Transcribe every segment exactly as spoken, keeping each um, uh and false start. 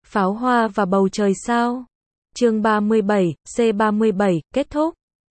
Pháo hoa và bầu trời sao. Chương ba mươi bảy, C ba mươi bảy, kết thúc.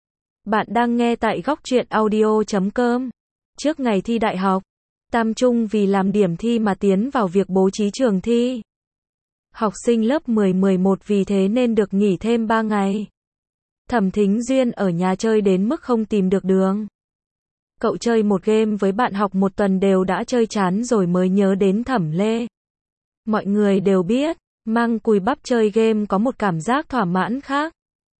Bạn đang nghe tại góc truyện audio chấm com. Trước ngày thi đại học, Tam Trung vì làm điểm thi mà tiến vào việc bố trí trường thi. Học sinh lớp mười mười một vì thế nên được nghỉ thêm ba ngày. Thẩm Thính Duyên ở nhà chơi đến mức không tìm được đường. Cậu chơi một game với bạn học một tuần đều đã chơi chán rồi mới nhớ đến Thẩm Lê. Mọi người đều biết, mang cùi bắp chơi game có một cảm giác thỏa mãn khác.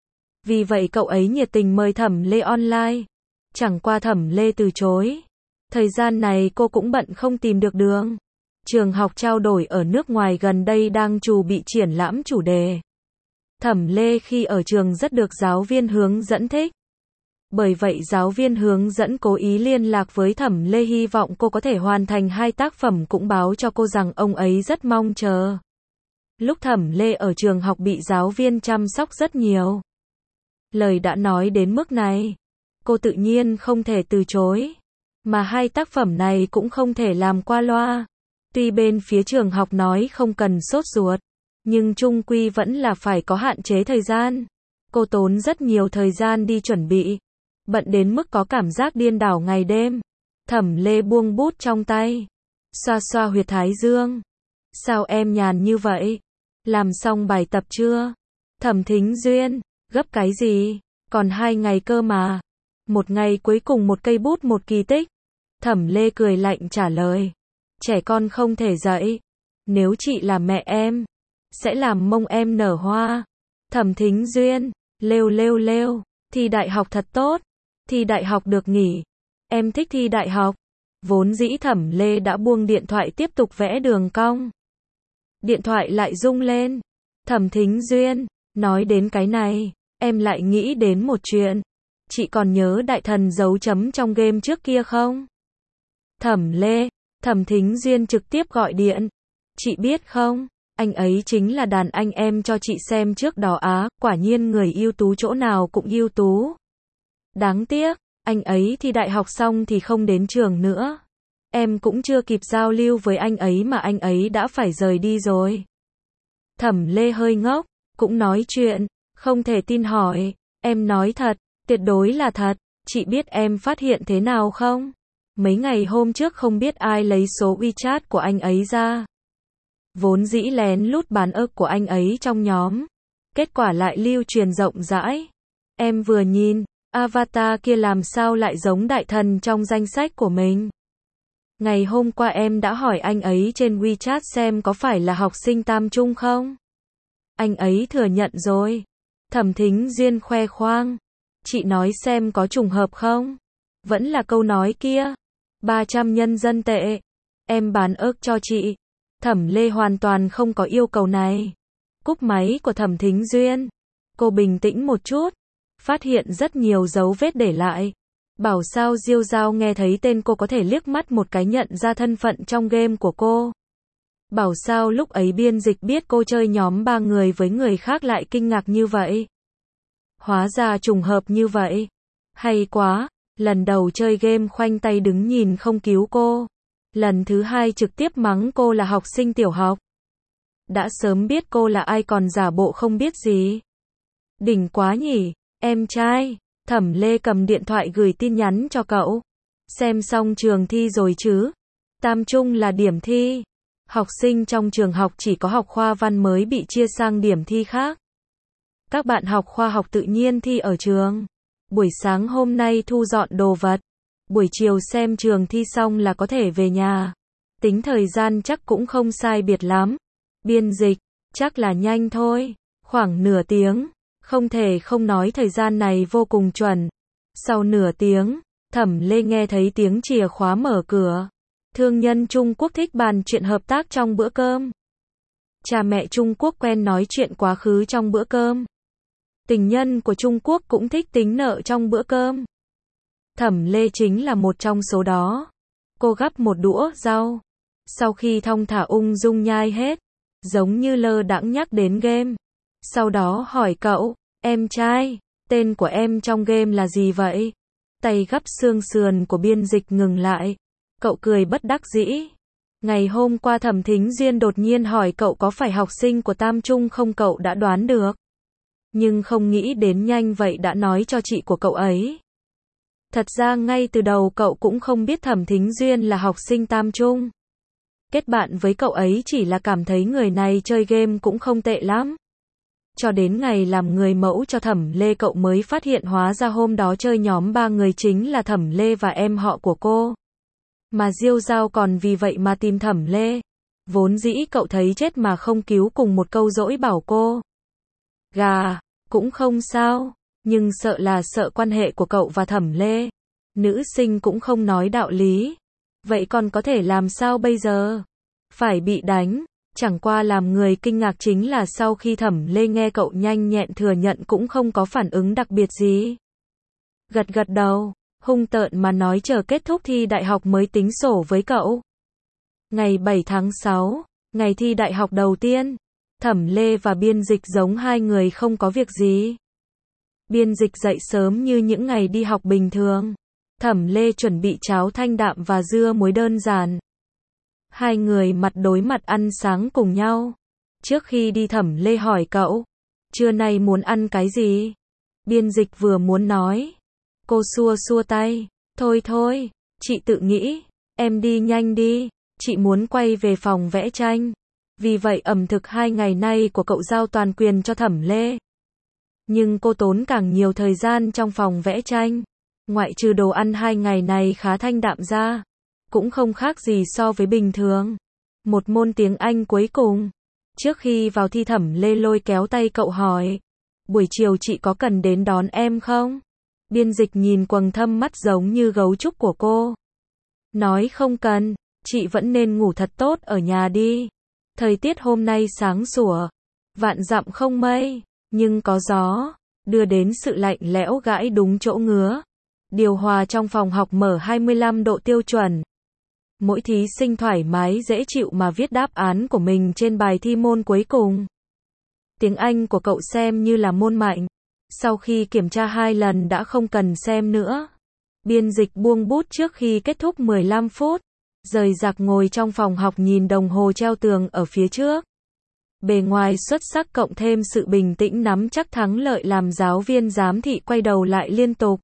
Vì vậy cậu ấy nhiệt tình mời Thẩm Lê online. Chẳng qua Thẩm Lê từ chối. Thời gian này cô cũng bận không tìm được đường. Trường học trao đổi ở nước ngoài gần đây đang chuẩn bị triển lãm chủ đề. Thẩm Lê khi ở trường rất được giáo viên hướng dẫn thích. Bởi vậy giáo viên hướng dẫn cố ý liên lạc với Thẩm Lê hy vọng cô có thể hoàn thành hai tác phẩm, cũng báo cho cô rằng ông ấy rất mong chờ. Lúc Thẩm Lê ở trường học bị giáo viên chăm sóc rất nhiều. Lời đã nói đến mức này, cô tự nhiên không thể từ chối. Mà hai tác phẩm này cũng không thể làm qua loa. Tuy bên phía trường học nói không cần sốt ruột, nhưng chung quy vẫn là phải có hạn chế thời gian. Cô tốn rất nhiều thời gian đi chuẩn bị, bận đến mức có cảm giác điên đảo ngày đêm. Thẩm Lê buông bút trong tay, xoa xoa huyệt thái dương. Sao em nhàn như vậy? Làm xong bài tập chưa? Thẩm Thính Duyên, gấp cái gì? Còn hai ngày cơ mà. Một ngày cuối cùng một cây bút một kỳ tích. Thẩm Lê cười lạnh trả lời. Trẻ con không thể dạy. Nếu chị là mẹ em, sẽ làm mông em nở hoa. Thẩm Thính Duyên, lêu lêu lêu. Thi đại học thật tốt. Thi đại học được nghỉ. Em thích thi đại học. Vốn dĩ Thẩm Lê đã buông điện thoại tiếp tục vẽ đường cong. Điện thoại lại rung lên. Thẩm Thính Duyên, nói đến cái này, em lại nghĩ đến một chuyện. Chị còn nhớ đại thần dấu chấm trong game trước kia không? Thẩm Lê, Thẩm Thính Duyên trực tiếp gọi điện. Chị biết không, anh ấy chính là đàn anh em cho chị xem trước đó á, quả nhiên người ưu tú chỗ nào cũng ưu tú. Đáng tiếc, anh ấy thi đại học xong thì không đến trường nữa. Em cũng chưa kịp giao lưu với anh ấy mà anh ấy đã phải rời đi rồi. Thẩm Lê hơi ngốc, cũng nói chuyện, không thể tin hỏi, em nói thật, tuyệt đối là thật, chị biết em phát hiện thế nào không? Mấy ngày hôm trước không biết ai lấy số WeChat của anh ấy ra. Vốn dĩ lén lút bán ớt của anh ấy trong nhóm. Kết quả lại lưu truyền rộng rãi. Em vừa nhìn, avatar kia làm sao lại giống đại thần trong danh sách của mình. Ngày hôm qua em đã hỏi anh ấy trên WeChat xem có phải là học sinh Tam Trung không? Anh ấy thừa nhận rồi. Thẩm Thính Duyên khoe khoang. Chị nói xem có trùng hợp không? Vẫn là câu nói kia. ba trăm nhân dân tệ. Em bán ớt cho chị. Thẩm Lê hoàn toàn không có yêu cầu này. Cúp máy của Thẩm Thính Duyên. Cô bình tĩnh một chút. Phát hiện rất nhiều dấu vết để lại. Bảo sao Diêu Giao nghe thấy tên cô có thể liếc mắt một cái nhận ra thân phận trong game của cô. Bảo sao lúc ấy biên dịch biết cô chơi nhóm ba người với người khác lại kinh ngạc như vậy. Hóa ra trùng hợp như vậy. Hay quá, lần đầu chơi game khoanh tay đứng nhìn không cứu cô. Lần thứ hai trực tiếp mắng cô là học sinh tiểu học. Đã sớm biết cô là ai còn giả bộ không biết gì. Đỉnh quá nhỉ, em trai. Thẩm Lê cầm điện thoại gửi tin nhắn cho cậu. Xem xong trường thi rồi chứ? Tam Trung là điểm thi. Học sinh trong trường học chỉ có học khoa văn mới bị chia sang điểm thi khác. Các bạn học khoa học tự nhiên thi ở trường. Buổi sáng hôm nay thu dọn đồ vật. Buổi chiều xem trường thi xong là có thể về nhà. Tính thời gian chắc cũng không sai biệt lắm. Biên dịch, chắc là nhanh thôi. Khoảng nửa tiếng. Không thể không nói thời gian này vô cùng chuẩn. Sau nửa tiếng, Thẩm Lê nghe thấy tiếng chìa khóa mở cửa. Thương nhân Trung Quốc thích bàn chuyện hợp tác trong bữa cơm. Cha mẹ Trung Quốc quen nói chuyện quá khứ trong bữa cơm. Tình nhân của Trung Quốc cũng thích tính nợ trong bữa cơm. Thẩm Lê chính là một trong số đó. Cô gắp một đũa rau. Sau khi thong thả ung dung nhai hết, giống như lơ đãng nhắc đến game. Sau đó hỏi cậu, em trai, tên của em trong game là gì vậy? Tay gắp xương sườn của biên dịch ngừng lại. Cậu cười bất đắc dĩ. Ngày hôm qua Thẩm Thính Duyên đột nhiên hỏi cậu có phải học sinh của Tam Trung không, cậu đã đoán được. Nhưng không nghĩ đến nhanh vậy đã nói cho chị của cậu ấy. Thật ra ngay từ đầu cậu cũng không biết Thẩm Thính Duyên là học sinh Tam Trung. Kết bạn với cậu ấy chỉ là cảm thấy người này chơi game cũng không tệ lắm. Cho đến ngày làm người mẫu cho Thẩm Lê cậu mới phát hiện hóa ra hôm đó chơi nhóm ba người chính là Thẩm Lê và em họ của cô. Mà Diêu Giao còn vì vậy mà tìm Thẩm Lê. Vốn dĩ cậu thấy chết mà không cứu, cùng một câu dỗi bảo cô gà, cũng không sao. Nhưng sợ là sợ quan hệ của cậu và Thẩm Lê. Nữ sinh cũng không nói đạo lý. Vậy còn có thể làm sao bây giờ? Phải bị đánh. Chẳng qua làm người kinh ngạc chính là sau khi Thẩm Lê nghe cậu nhanh nhẹn thừa nhận cũng không có phản ứng đặc biệt gì. Gật gật đầu, hung tợn mà nói chờ kết thúc thi đại học mới tính sổ với cậu. Ngày bảy tháng sáu, ngày thi đại học đầu tiên, Thẩm Lê và Biên Dịch giống hai người không có việc gì. Biên Dịch dậy sớm như những ngày đi học bình thường. Thẩm Lê chuẩn bị cháo thanh đạm và dưa muối đơn giản. Hai người mặt đối mặt ăn sáng cùng nhau. Trước khi đi Thẩm Lê hỏi cậu, trưa nay muốn ăn cái gì? Biên Dịch vừa muốn nói. Cô xua xua tay, thôi thôi, chị tự nghĩ, em đi nhanh đi, chị muốn quay về phòng vẽ tranh. Vì vậy ẩm thực hai ngày nay của cậu giao toàn quyền cho Thẩm Lê. Nhưng cô tốn càng nhiều thời gian trong phòng vẽ tranh. Ngoại trừ đồ ăn hai ngày này khá thanh đạm ra, cũng không khác gì so với bình thường. Một môn tiếng Anh cuối cùng. Trước khi vào thi Thẩm Lê lôi kéo tay cậu hỏi, buổi chiều chị có cần đến đón em không? Biên Dịch nhìn quầng thâm mắt giống như gấu trúc của cô. Nói không cần, chị vẫn nên ngủ thật tốt ở nhà đi. Thời tiết hôm nay sáng sủa, vạn dặm không mây, nhưng có gió, đưa đến sự lạnh lẽo gãi đúng chỗ ngứa. Điều hòa trong phòng học mở hai mươi lăm độ tiêu chuẩn. Mỗi thí sinh thoải mái dễ chịu mà viết đáp án của mình trên bài thi môn cuối cùng. Tiếng Anh của cậu xem như là môn mạnh. Sau khi kiểm tra hai lần đã không cần xem nữa. Biên Dịch buông bút trước khi kết thúc mười lăm phút. Rời rạc ngồi trong phòng học nhìn đồng hồ treo tường ở phía trước. Bề ngoài xuất sắc cộng thêm sự bình tĩnh nắm chắc thắng lợi làm giáo viên giám thị quay đầu lại liên tục.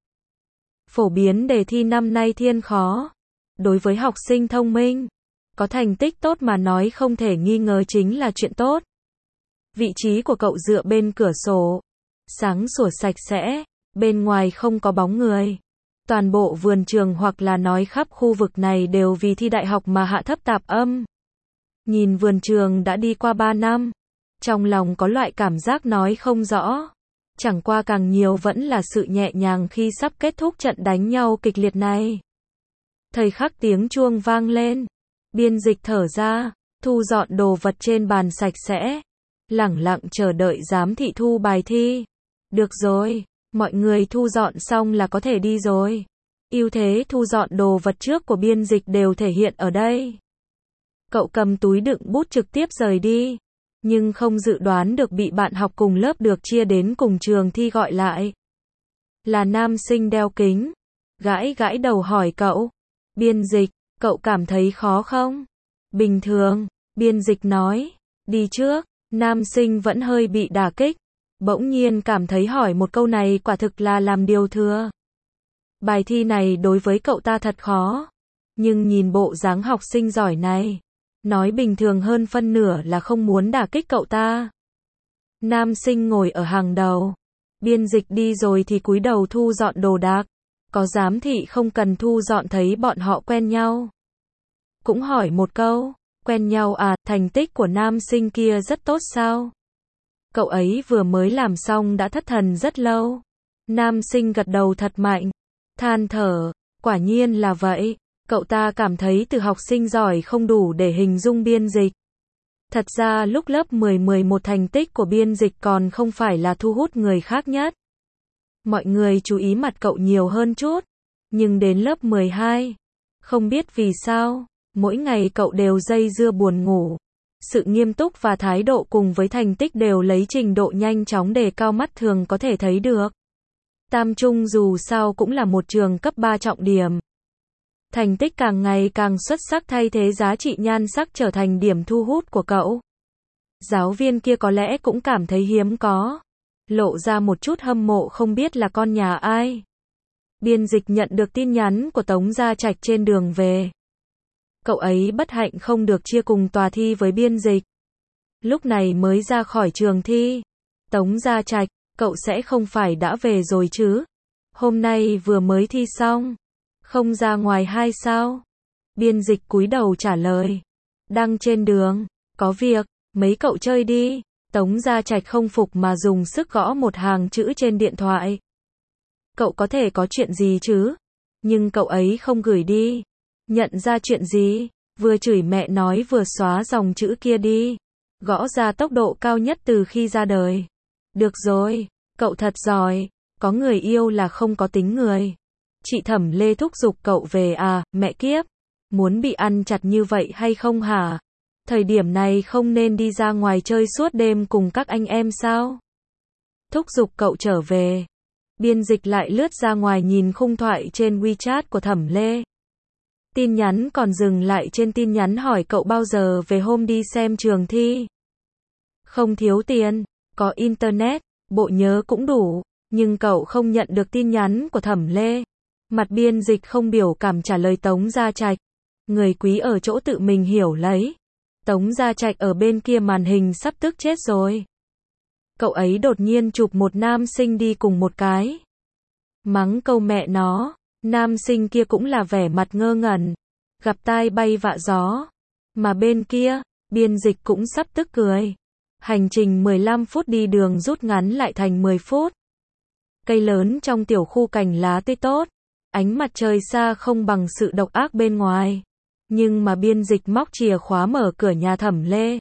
Phổ biến đề thi năm nay thiên khó. Đối với học sinh thông minh, có thành tích tốt mà nói không thể nghi ngờ chính là chuyện tốt. Vị trí của cậu dựa bên cửa sổ. Sáng sủa sạch sẽ, bên ngoài không có bóng người. Toàn bộ vườn trường hoặc là nói khắp khu vực này đều vì thi đại học mà hạ thấp tạp âm. Nhìn vườn trường đã đi qua ba năm, trong lòng có loại cảm giác nói không rõ. Chẳng qua càng nhiều vẫn là sự nhẹ nhàng khi sắp kết thúc trận đánh nhau kịch liệt này. Thời khắc tiếng chuông vang lên, Biên Dịch thở ra, thu dọn đồ vật trên bàn sạch sẽ, lẳng lặng chờ đợi giám thị thu bài thi. Được rồi, mọi người thu dọn xong là có thể đi rồi. Ưu thế thu dọn đồ vật trước của Biên Dịch đều thể hiện ở đây. Cậu cầm túi đựng bút trực tiếp rời đi, nhưng không dự đoán được bị bạn học cùng lớp được chia đến cùng trường thi gọi lại. Là nam sinh đeo kính, gãi gãi đầu hỏi cậu, Biên Dịch, cậu cảm thấy khó không? Bình thường, Biên Dịch nói, đi trước. Nam sinh vẫn hơi bị đả kích, bỗng nhiên cảm thấy hỏi một câu này quả thực là làm điều thừa. Bài thi này đối với cậu ta thật khó, nhưng nhìn bộ dáng học sinh giỏi này, nói bình thường hơn phân nửa là không muốn đả kích cậu ta. Nam sinh ngồi ở hàng đầu, Biên Dịch đi rồi thì cúi đầu thu dọn đồ đạc. Có giám thị không cần thu dọn thấy bọn họ quen nhau. Cũng hỏi một câu, quen nhau à, thành tích của nam sinh kia rất tốt sao? Cậu ấy vừa mới làm xong đã thất thần rất lâu. Nam sinh gật đầu thật mạnh, than thở, quả nhiên là vậy. Cậu ta cảm thấy từ học sinh giỏi không đủ để hình dung Biên Dịch. Thật ra lúc lớp mười mười một thành tích của Biên Dịch còn không phải là thu hút người khác nhất. Mọi người chú ý mặt cậu nhiều hơn chút. Nhưng đến lớp mười hai, không biết vì sao, mỗi ngày cậu đều dây dưa buồn ngủ. Sự nghiêm túc và thái độ cùng với thành tích đều lấy trình độ nhanh chóng đề cao mắt thường có thể thấy được. Tam Trung dù sao cũng là một trường cấp ba trọng điểm. Thành tích càng ngày càng xuất sắc thay thế giá trị nhan sắc trở thành điểm thu hút của cậu. Giáo viên kia có lẽ cũng cảm thấy hiếm có. Lộ ra một chút hâm mộ không biết là con nhà ai. Biên dịch nhận được tin nhắn của Tống Gia Trạch trên đường về. Cậu ấy bất hạnh không được chia cùng tòa thi với biên dịch. Lúc này mới ra khỏi trường thi. Tống Gia Trạch, cậu sẽ không phải đã về rồi chứ? Hôm nay vừa mới thi xong. Không ra ngoài hay sao? Biên dịch cúi đầu trả lời. Đang trên đường, có việc, mấy cậu chơi đi. Tống Gia Trạch không phục mà dùng sức gõ một hàng chữ trên điện thoại. Cậu có thể có chuyện gì chứ? Nhưng cậu ấy không gửi đi. Nhận ra chuyện gì? Vừa chửi mẹ nói vừa xóa dòng chữ kia đi. Gõ ra tốc độ cao nhất từ khi ra đời. Được rồi, cậu thật giỏi. Có người yêu là không có tính người. Chị Thẩm Lê thúc giục cậu về à, mẹ kiếp. Muốn bị ăn chặt như vậy hay không hả? Thời điểm này không nên đi ra ngoài chơi suốt đêm cùng các anh em sao? Thúc giục cậu trở về. Biên dịch lại lướt ra ngoài nhìn khung thoại trên WeChat của Thẩm Lê. Tin nhắn còn dừng lại trên tin nhắn hỏi cậu bao giờ về hôm đi xem trường thi. Không thiếu tiền, có internet, bộ nhớ cũng đủ, nhưng cậu không nhận được tin nhắn của Thẩm Lê. Mặt biên dịch không biểu cảm trả lời Tống Gia Trạch. Người quý ở chỗ tự mình hiểu lấy. Tống Gia Trạch ở bên kia màn hình sắp tức chết rồi. Cậu ấy đột nhiên chụp một nam sinh đi cùng một cái. Mắng câu mẹ nó, nam sinh kia cũng là vẻ mặt ngơ ngẩn, gặp tai bay vạ gió. Mà bên kia, biên dịch cũng sắp tức cười. Hành trình mười lăm phút đi đường rút ngắn lại thành mười phút. Cây lớn trong tiểu khu cành lá tươi tốt. Ánh mặt trời xa không bằng sự độc ác bên ngoài. Nhưng mà biên dịch móc chìa khóa mở cửa nhà Thẩm Lê.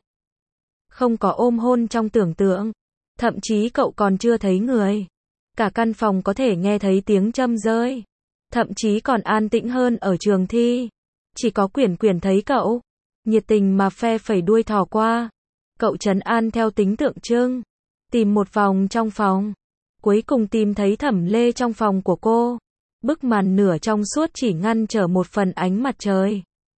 Không có ôm hôn trong tưởng tượng. Thậm chí cậu còn chưa thấy người. Cả căn phòng có thể nghe thấy tiếng châm rơi. Thậm chí còn an tĩnh hơn ở trường thi. Chỉ có Quyển Quyển thấy cậu. Nhiệt tình mà phe phẩy đuôi thỏ qua. Cậu trấn an theo tính tượng trưng. Tìm một vòng trong phòng. Cuối cùng tìm thấy Thẩm Lê trong phòng của cô. Bức màn nửa trong suốt chỉ ngăn trở một phần ánh mặt trời.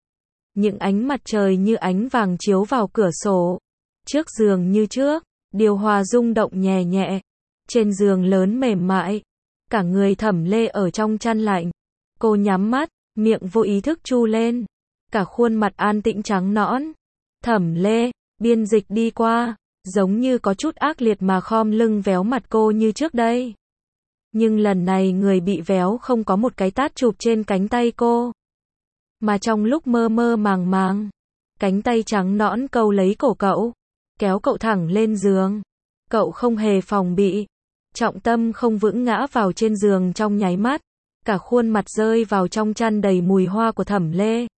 Những ánh mặt trời như ánh vàng chiếu vào cửa sổ. Trước giường như trước, điều hòa rung động nhẹ nhẹ. Trên giường lớn mềm mại. Cả người Thẩm Lê ở trong chăn lạnh. Cô nhắm mắt, miệng vô ý thức chu lên. Cả khuôn mặt an tĩnh trắng nõn. Thẩm Lê, biên dịch đi qua, giống như có chút ác liệt mà khom lưng véo mặt cô như trước đây. Nhưng lần này người bị véo không có một cái tát chụp trên cánh tay cô. Mà trong lúc mơ mơ màng màng, cánh tay trắng nõn câu lấy cổ cậu, kéo cậu thẳng lên giường. Cậu không hề phòng bị, trọng tâm không vững ngã vào trên giường trong nháy mắt, cả khuôn mặt rơi vào trong chăn đầy mùi hoa của Thẩm Lê.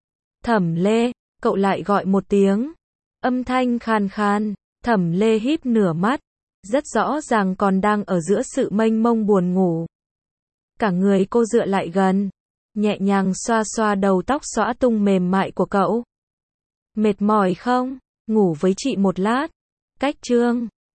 Thẩm Lê, cậu lại gọi một tiếng, âm thanh khan khan. Thẩm Lê híp nửa mắt, rất rõ ràng còn đang ở giữa sự mênh mông buồn ngủ. Cả người cô dựa lại gần, nhẹ nhàng xoa xoa đầu tóc xõa tung mềm mại của cậu. Mệt mỏi không? Ngủ với chị một lát. Cách chương